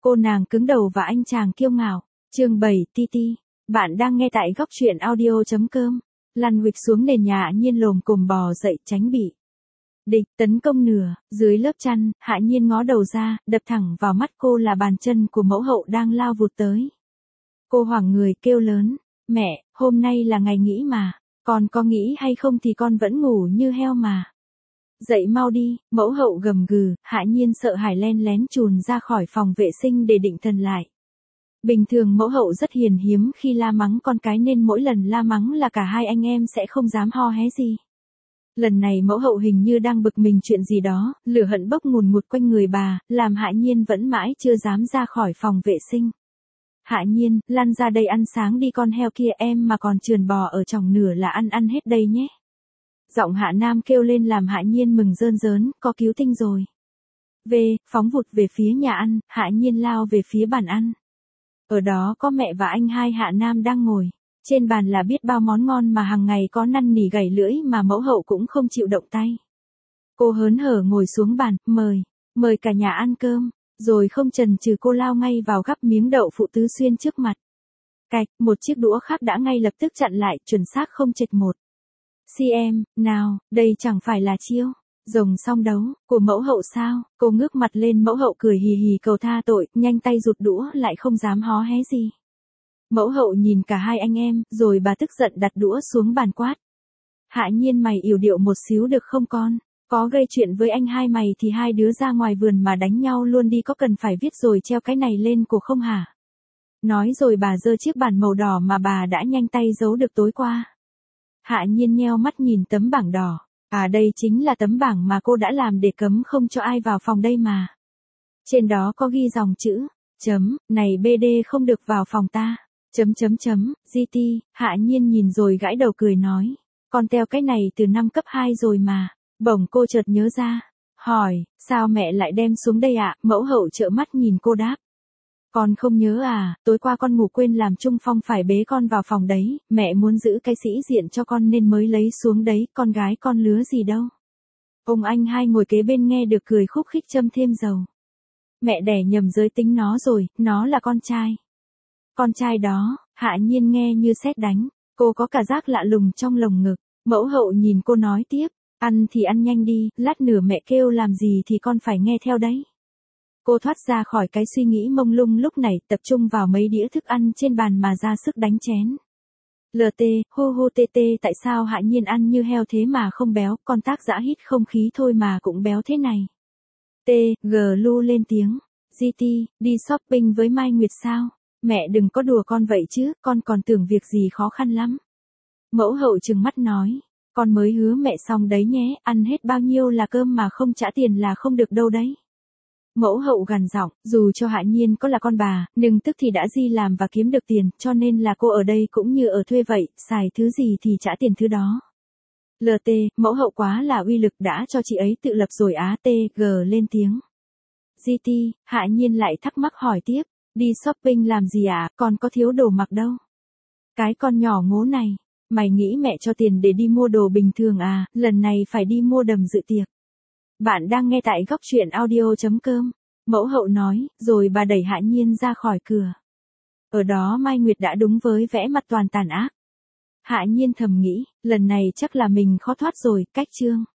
Cô nàng cứng đầu và anh chàng kiêu ngạo. Chương 7 TT. Bạn đang nghe tại góc truyện audio.com. Lăn huỵch xuống nền nhà Hạ Nhiên lồm cồm bò dậy tránh bị địch tấn công nửa, dưới lớp chăn, Hạ Nhiên ngó đầu ra, đập thẳng vào mắt cô là bàn chân của mẫu hậu đang lao vụt tới. Cô hoảng người kêu lớn, mẹ, hôm nay là ngày nghỉ mà, con có nghĩ hay không thì con vẫn ngủ như heo mà. Dậy mau đi, mẫu hậu gầm gừ, Hạ Nhiên sợ hãi len lén chùn ra khỏi phòng vệ sinh để định thần lại. Bình thường mẫu hậu rất hiền hiếm khi la mắng con cái nên mỗi lần la mắng là cả hai anh em sẽ không dám ho hé gì. Lần này mẫu hậu hình như đang bực mình chuyện gì đó, lửa hận bốc ngùn ngụt quanh người bà, làm Hạ Nhiên vẫn mãi chưa dám ra khỏi phòng vệ sinh. Hạ Nhiên, lăn ra đây ăn sáng đi con heo kia, em mà còn trườn bò ở trong nửa là ăn hết đây nhé. Giọng Hạ Nam kêu lên làm Hạ Nhiên mừng rơn rớn, có cứu tinh rồi. Phóng vụt về phía nhà ăn, Hạ Nhiên lao về phía bàn ăn. Ở đó có mẹ và anh hai Hạ Nam đang ngồi. Trên bàn là biết bao món ngon mà hàng ngày có năn nỉ gảy lưỡi mà mẫu hậu cũng không chịu động tay. Cô hớn hở ngồi xuống bàn, mời cả nhà ăn cơm, rồi không chần chừ cô lao ngay vào gắp miếng đậu phụ tứ xuyên trước mặt. Cạch, một chiếc đũa khác đã ngay lập tức chặn lại, chuẩn xác không chệch một. Em, nào, đây chẳng phải là chiêu rồng song đấu của mẫu hậu sao? Cô ngước mặt lên, mẫu hậu cười hì hì cầu tha tội, nhanh tay rụt đũa lại không dám hó hé gì. Mẫu hậu nhìn cả hai anh em, rồi bà tức giận đặt đũa xuống bàn quát. Hạ Nhiên, mày yểu điệu một xíu được không con? Có gây chuyện với anh hai mày thì hai đứa ra ngoài vườn mà đánh nhau luôn đi, có cần phải viết rồi treo cái này lên cổ không hả? Nói rồi bà giơ chiếc bàn màu đỏ mà bà đã nhanh tay giấu được tối qua. Hạ Nhiên nheo mắt nhìn tấm bảng đỏ. À, đây chính là tấm bảng mà cô đã làm để cấm không cho ai vào phòng đây mà. Trên đó có ghi dòng chữ, này BD không được vào phòng ta, GT, Hạ Nhiên nhìn rồi gãi đầu cười nói, con teo cái này từ năm cấp 2 rồi mà. Bỗng cô chợt nhớ ra, hỏi, sao mẹ lại đem xuống đây ạ? Mẫu hậu trợn mắt nhìn cô đáp. Con không nhớ à, tối qua con ngủ quên làm Trung Phong phải bế con vào phòng đấy, mẹ muốn giữ cái sĩ diện cho con nên mới lấy xuống đấy, con gái con lứa gì đâu. Ông anh hai ngồi kế bên nghe được cười khúc khích châm thêm dầu. Mẹ đẻ nhầm giới tính nó rồi, nó là con trai. Con trai đó, Hạ Nhiên nghe như sét đánh, cô có cả giác lạ lùng trong lồng ngực. Mẫu hậu nhìn cô nói tiếp, ăn thì ăn nhanh đi, lát nữa mẹ kêu làm gì thì con phải nghe theo đấy. Cô thoát ra khỏi cái suy nghĩ mông lung lúc này, tập trung vào mấy đĩa thức ăn trên bàn mà ra sức đánh chén. Tại sao Hạ Nhiên ăn như heo thế mà không béo, con tác dã hít không khí thôi mà cũng béo thế này. Lu lên tiếng, GT, đi shopping với Mai Nguyệt sao? Mẹ đừng có đùa con vậy chứ, con còn tưởng việc gì khó khăn lắm. Mẫu hậu trừng mắt nói, con mới hứa mẹ xong đấy nhé, ăn hết bao nhiêu là cơm mà không trả tiền là không được đâu đấy. Mẫu hậu gằn giọng, dù cho Hạ Nhiên có là con bà, nhưng tức thì đã đi làm và kiếm được tiền, cho nên là cô ở đây cũng như ở thuê vậy, xài thứ gì thì trả tiền thứ đó. Mẫu hậu quá là uy lực, đã cho chị ấy tự lập rồi á. Lên tiếng. GT, Hạ Nhiên lại thắc mắc hỏi tiếp, đi shopping làm gì ạ, còn có thiếu đồ mặc đâu. Cái con nhỏ ngố này, mày nghĩ mẹ cho tiền để đi mua đồ bình thường à, lần này phải đi mua đầm dự tiệc. Bạn đang nghe tại góc truyện audio.com. Mẫu hậu nói, rồi bà đẩy Hạ Nhiên ra khỏi cửa. Ở đó Mai Nguyệt đã đúng với vẻ mặt toàn tàn ác. Hạ Nhiên thầm nghĩ, lần này chắc là mình khó thoát rồi, cách chương.